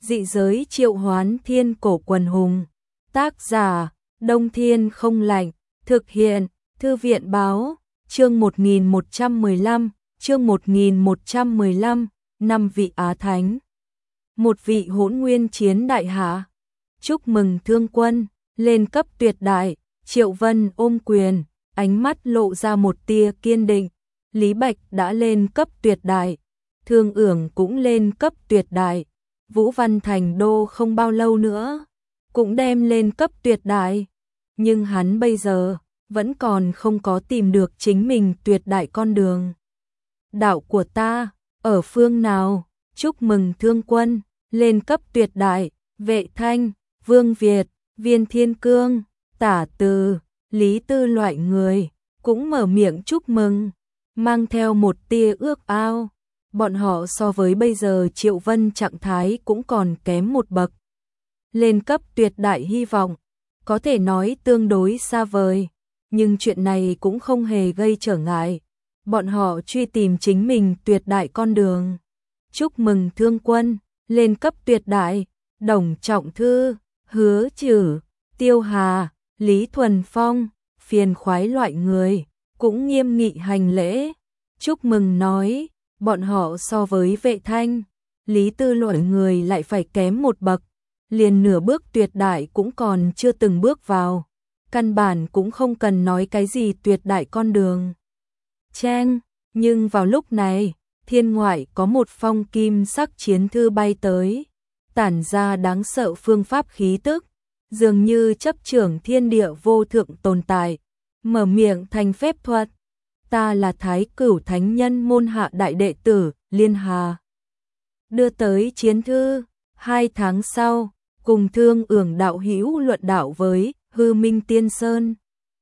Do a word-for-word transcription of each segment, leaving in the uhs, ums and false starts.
Dị giới triệu hoán thiên cổ quần hùng. Tác giả, Đông Thiên không lạnh. Thực hiện, Thư viện báo, chương một nghìn một trăm mười lăm, chương một nghìn một trăm mười lăm, năm vị Á Thánh. Một vị hỗn nguyên chiến đại hạ. Chúc mừng thương quân, lên cấp tuyệt đại. Triệu Vân ôm quyền, ánh mắt lộ ra một tia kiên định. Lý Bạch đã lên cấp tuyệt đại, Thương Ưởng cũng lên cấp tuyệt đại. Vũ Văn Thành Đô không bao lâu nữa cũng đem lên cấp tuyệt đại, nhưng hắn bây giờ vẫn còn không có tìm được chính mình tuyệt đại con đường. Đạo của ta ở phương nào? Chúc mừng thương quân lên cấp tuyệt đại. Vệ Thanh, Vương Việt, Viên Thiên Cương, Tả Từ, Lý Tư loại người cũng mở miệng chúc mừng, mang theo một tia ước ao. Bọn họ so với bây giờ Triệu Vân trạng thái cũng còn kém một bậc. Lên cấp tuyệt đại hy vọng, có thể nói tương đối xa vời, nhưng chuyện này cũng không hề gây trở ngại. Bọn họ truy tìm chính mình tuyệt đại con đường. Chúc mừng thương quân, lên cấp tuyệt đại. Đồng Trọng Thư, Hứa Trử, Tiêu Hà, Lý Thuần Phong, phiền khoái loại người cũng nghiêm nghị hành lễ. Chúc mừng nói, bọn họ so với Vệ Thanh, Lý Tư loại người lại phải kém một bậc, liền nửa bước tuyệt đại cũng còn chưa từng bước vào, căn bản cũng không cần nói cái gì tuyệt đại con đường. Cheng, nhưng vào lúc này, thiên ngoại có một phong kim sắc chiến thư bay tới, tản ra đáng sợ phương pháp khí tức, dường như chấp trưởng thiên địa vô thượng tồn tại, mở miệng thành phép thuật. Ta là Thái Cửu Thánh Nhân môn hạ đại đệ tử, Liên Hà. Đưa tới chiến thư, hai tháng sau, cùng Thương Ưởng đạo hữu luận đạo với Hư Minh Tiên Sơn.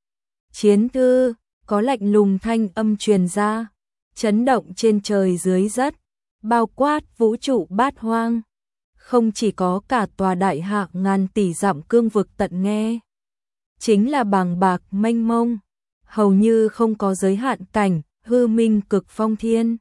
Chiến thư, có lạnh lùng thanh âm truyền ra, chấn động trên trời dưới đất, bao quát vũ trụ bát hoang. Không chỉ có cả tòa đại hạ ngàn tỷ dặm cương vực tận nghe, chính là bàng bạc mênh mông, hầu như không có giới hạn cảnh, hư minh cực phong thiên.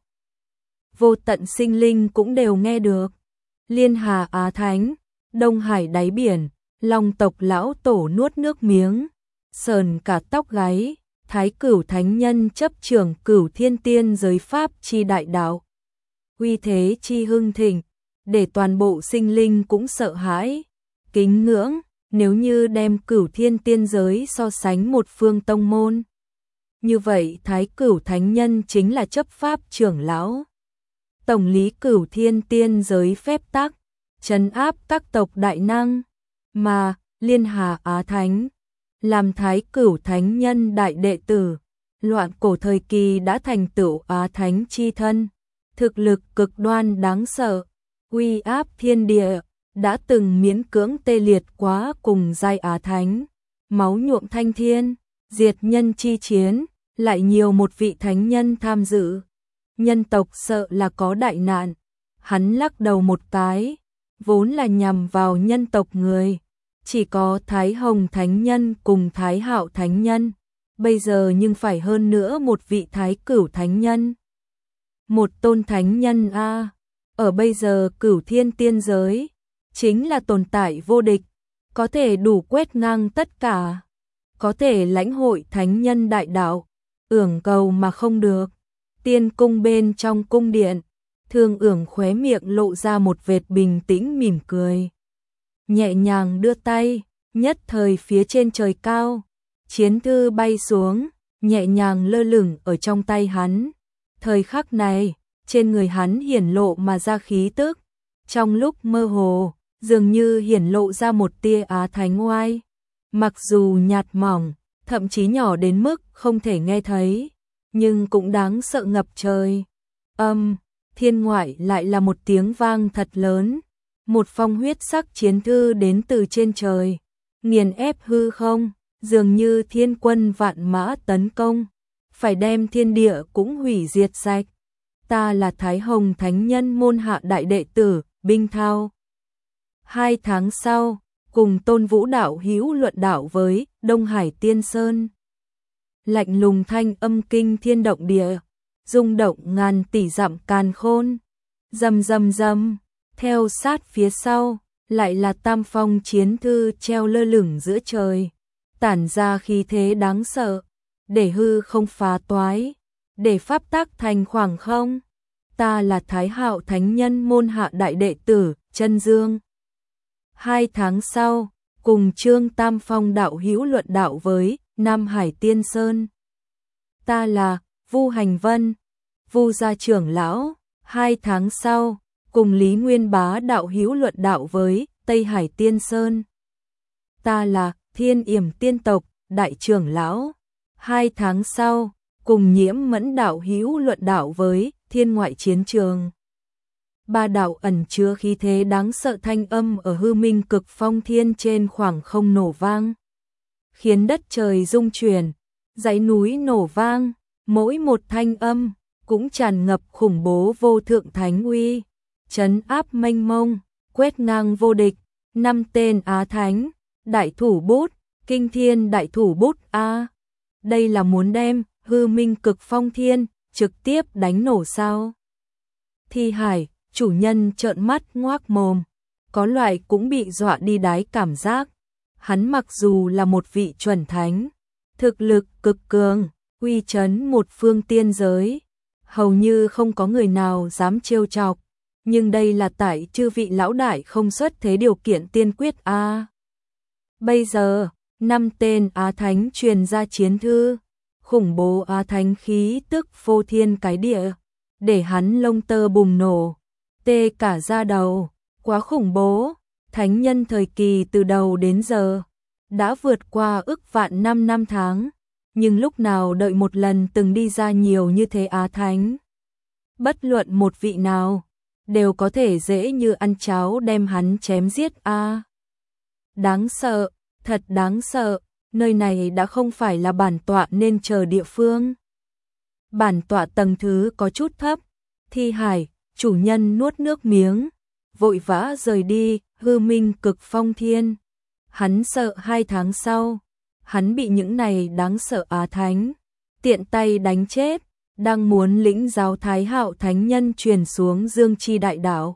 Vô tận sinh linh cũng đều nghe được. Liên Hà Á Thánh, Đông Hải đáy biển, Long tộc lão tổ nuốt nước miếng, sờn cả tóc gáy. Thái Cửu Thánh Nhân chấp trưởng Cửu Thiên Tiên giới pháp chi đại đạo, uy thế chi hưng thịnh, để toàn bộ sinh linh cũng sợ hãi, kính ngưỡng. Nếu như đem Cửu Thiên Tiên giới so sánh một phương tông môn, như vậy Thái Cửu Thánh Nhân chính là chấp pháp trưởng lão, tổng lý Cửu Thiên Tiên giới phép tắc, trấn áp các tộc đại năng. Mà Liên Hà Á Thánh làm Thái Cửu Thánh Nhân đại đệ tử, loạn cổ thời kỳ đã thành tựu Á Thánh chi thân, thực lực cực đoan đáng sợ, uy áp thiên địa, đã từng miễn cưỡng tê liệt quá cùng giai Á Thánh, máu nhuộm thanh thiên, diệt nhân chi chiến, lại nhiều một vị thánh nhân tham dự. Nhân tộc sợ là có đại nạn. Hắn lắc đầu một cái, vốn là nhằm vào nhân tộc người, chỉ có Thái Hồng Thánh Nhân cùng Thái Hạo Thánh Nhân, bây giờ nhưng phải hơn nữa một vị Thái Cửu Thánh Nhân. Một tôn Thánh Nhân a, ở bây giờ Cửu Thiên Tiên giới, chính là tồn tại vô địch, có thể đủ quét ngang tất cả, có thể lãnh hội Thánh Nhân đại đạo, ưởng cầu mà không được. Tiên cung bên trong cung điện, Thương Ưởng khóe miệng lộ ra một vệt bình tĩnh mỉm cười, nhẹ nhàng đưa tay, nhất thời phía trên trời cao, chiến thư bay xuống, nhẹ nhàng lơ lửng ở trong tay hắn. Thời khắc này, trên người hắn hiển lộ mà ra khí tức, trong lúc mơ hồ, dường như hiển lộ ra một tia Á Thánh oai, mặc dù nhạt mỏng, thậm chí nhỏ đến mức không thể nghe thấy, nhưng cũng đáng sợ ngập trời. Âm, thiên ngoại lại là một tiếng vang thật lớn, một phong huyết sắc chiến thư đến từ trên trời, nghiền ép hư không, dường như thiên quân vạn mã tấn công, phải đem thiên địa cũng hủy diệt sạch. Ta là Thái Hồng Thánh Nhân môn hạ đại đệ tử, Binh Thao. Hai tháng sau, cùng Tôn Vũ đạo hữu luận đạo với Đông Hải Tiên Sơn. Lạnh lùng thanh âm kinh thiên động địa, rung động ngàn tỷ dặm càn khôn. Rầm rầm rầm, Theo sát phía sau, lại là tam phong chiến thư treo lơ lửng giữa trời, tản ra khí thế đáng sợ, để hư không phá toái, để pháp tắc thành khoảng không. Ta là Thái Hạo Thánh Nhân môn hạ đại đệ tử, Chân Dương. Hai tháng sau, cùng Trương Tam Phong đạo hữu luận đạo với Nam Hải Tiên Sơn. Ta là Vu Hành Vân, Vu gia trưởng lão. Hai tháng sau, cùng Lý Nguyên Bá đạo hữu luận đạo với Tây Hải Tiên Sơn. Ta là Thiên Yểm Tiên tộc đại trưởng lão. Hai tháng sau, cùng Nhiễm Mẫn đạo hữu luận đạo với Thiên Ngoại Chiến Trường. Ba đạo ẩn chứa khí thế đáng sợ thanh âm ở hư minh cực phong thiên trên khoảng không nổ vang, khiến đất trời rung chuyển, dãy núi nổ vang, mỗi một thanh âm cũng tràn ngập khủng bố vô thượng thánh uy, trấn áp mênh mông, quét ngang vô địch. Năm tên Á Thánh, đại thủ bút, kinh thiên đại thủ bút a. Đây là muốn đem hư minh cực phong thiên trực tiếp đánh nổ sao? Thi Hải, chủ nhân trợn mắt ngoác mồm, có loại cũng bị dọa đi đái cảm giác. Hắn mặc dù là một vị chuẩn thánh, thực lực cực cường, uy chấn một phương tiên giới, hầu như không có người nào dám trêu chọc, nhưng đây là tại chư vị lão đại không xuất thế điều kiện tiên quyết a. À. Bây giờ, năm tên Á Thánh truyền ra chiến thư, khủng bố Á Thánh khí tức phô thiên cái địa, để hắn lông tơ bùng nổ, tê cả da đầu, quá khủng bố. Thánh nhân thời kỳ từ đầu đến giờ đã vượt qua ức vạn năm năm tháng, nhưng lúc nào đợi một lần từng đi ra nhiều như thế Á Thánh. Bất luận một vị nào, đều có thể dễ như ăn cháo đem hắn chém giết a. À. Đáng sợ, thật đáng sợ, nơi này đã không phải là bản tọa nên chờ địa phương. Bản tọa tầng thứ có chút thấp. Thi Hải, chủ nhân nuốt nước miếng, vội vã rời đi hư minh cực phong thiên. Hắn sợ hai tháng sau, hắn bị những này đáng sợ Á Thánh tiện tay đánh chết, đang muốn lĩnh giáo Thái Hạo Thánh Nhân truyền xuống Dương Chi Đại Đạo.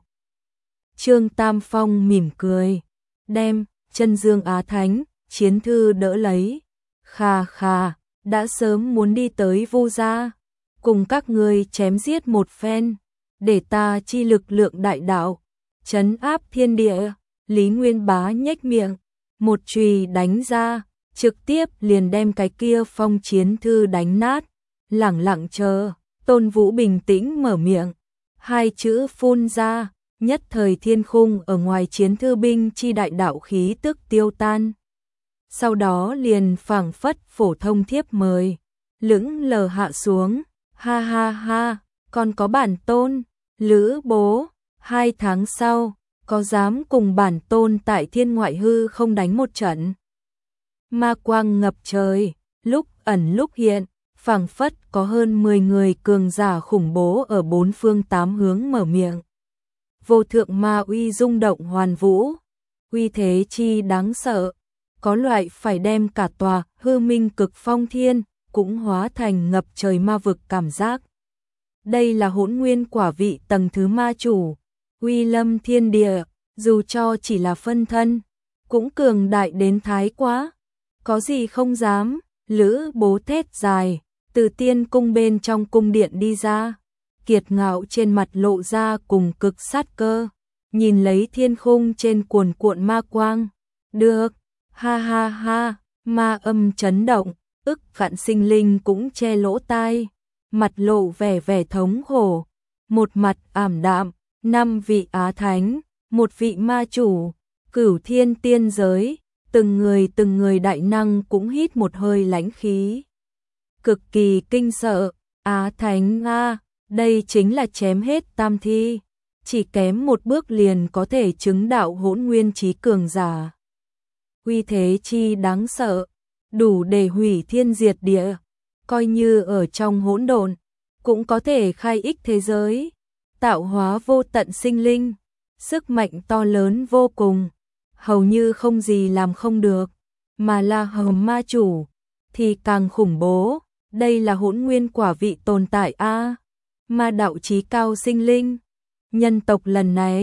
Trương Tam Phong mỉm cười, đem Chân Dương Á Thánh chiến thư đỡ lấy. Khà khà, đã sớm muốn đi tới Vu gia, cùng các ngươi chém giết một phen, để ta chi lực lượng đại đạo, trấn áp thiên địa. Lý Nguyên Bá nhếch miệng, một chùy đánh ra, trực tiếp liền đem cái kia phong chiến thư đánh nát. Lẳng lặng chờ, Tôn Vũ bình tĩnh mở miệng, hai chữ phun ra, nhất thời thiên khung ở ngoài chiến thư binh chi đại đạo khí tức tiêu tan. Sau đó liền phảng phất phổ thông thiếp mời, lững lờ hạ xuống. Ha ha ha, còn có bản tôn, Lữ bố, hai tháng sau, có dám cùng bản tôn tại thiên ngoại hư không đánh một trận? Ma quang ngập trời, lúc ẩn lúc hiện, phảng phất có hơn mười người cường giả khủng bố ở bốn phương tám hướng mở miệng. Vô thượng ma uy rung động hoàn vũ, uy thế chi đáng sợ, có loại phải đem cả tòa hư minh cực phong thiên cũng hóa thành ngập trời ma vực cảm giác. Đây là hỗn nguyên quả vị tầng thứ ma chủ, uy lâm thiên địa, dù cho chỉ là phân thân, cũng cường đại đến thái quá. Có gì không dám? Lữ bố thét dài, từ tiên cung bên trong cung điện đi ra, kiệt ngạo trên mặt lộ ra cùng cực sát cơ, nhìn lấy thiên khung trên cuồn cuộn ma quang. Được, ha ha ha, ma âm chấn động, ức vạn sinh linh cũng che lỗ tai, mặt lộ vẻ vẻ thống khổ, một mặt ảm đạm. Năm vị Á Thánh, một vị ma chủ, cửu thiên tiên giới, từng người từng người đại năng cũng hít một hơi lãnh khí. Cực kỳ kinh sợ, Á Thánh a, đây chính là chém hết tam thi, chỉ kém một bước liền có thể chứng đạo hỗn nguyên chí cường giả. Uy thế chi đáng sợ, đủ để hủy thiên diệt địa, coi như ở trong hỗn độn cũng có thể khai ích thế giới, tạo hóa vô tận sinh linh, sức mạnh to lớn vô cùng, hầu như không gì làm không được, mà là hầm ma chủ thì càng khủng bố. Đây là hỗn nguyên quả vị tồn tại a, ma đạo chí cao sinh linh. Nhân tộc lần này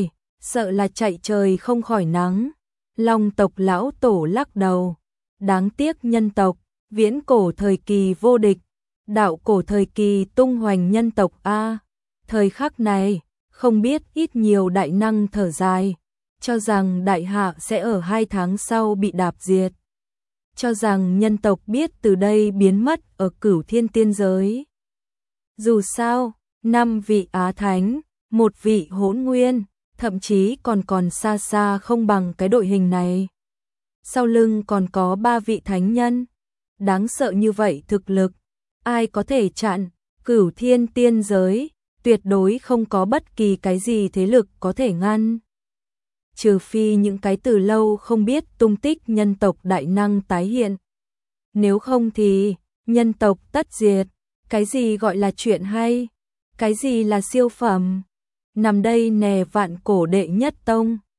sợ là chạy trời không khỏi nắng. Long tộc lão tổ lắc đầu, đáng tiếc nhân tộc, viễn cổ thời kỳ vô địch, đạo cổ thời kỳ tung hoành nhân tộc a. Thời khắc này, không biết ít nhiều đại năng thở dài, cho rằng đại hạ sẽ ở hai tháng sau bị đạp diệt. Cho rằng nhân tộc biết từ đây biến mất ở Cửu Thiên tiên giới. Dù sao, năm vị Á Thánh, một vị Hỗn Nguyên, thậm chí còn còn xa xa không bằng cái đội hình này. Sau lưng còn có ba vị thánh nhân, đáng sợ như vậy thực lực, ai có thể chặn? Cửu Thiên tiên giới, tuyệt đối không có bất kỳ cái gì thế lực có thể ngăn. Trừ phi những cái từ lâu không biết tung tích nhân tộc đại năng tái hiện. Nếu không thì, nhân tộc tất diệt. Cái gì gọi là chuyện hay? Cái gì là siêu phẩm? Nằm đây nè vạn cổ đệ nhất tông,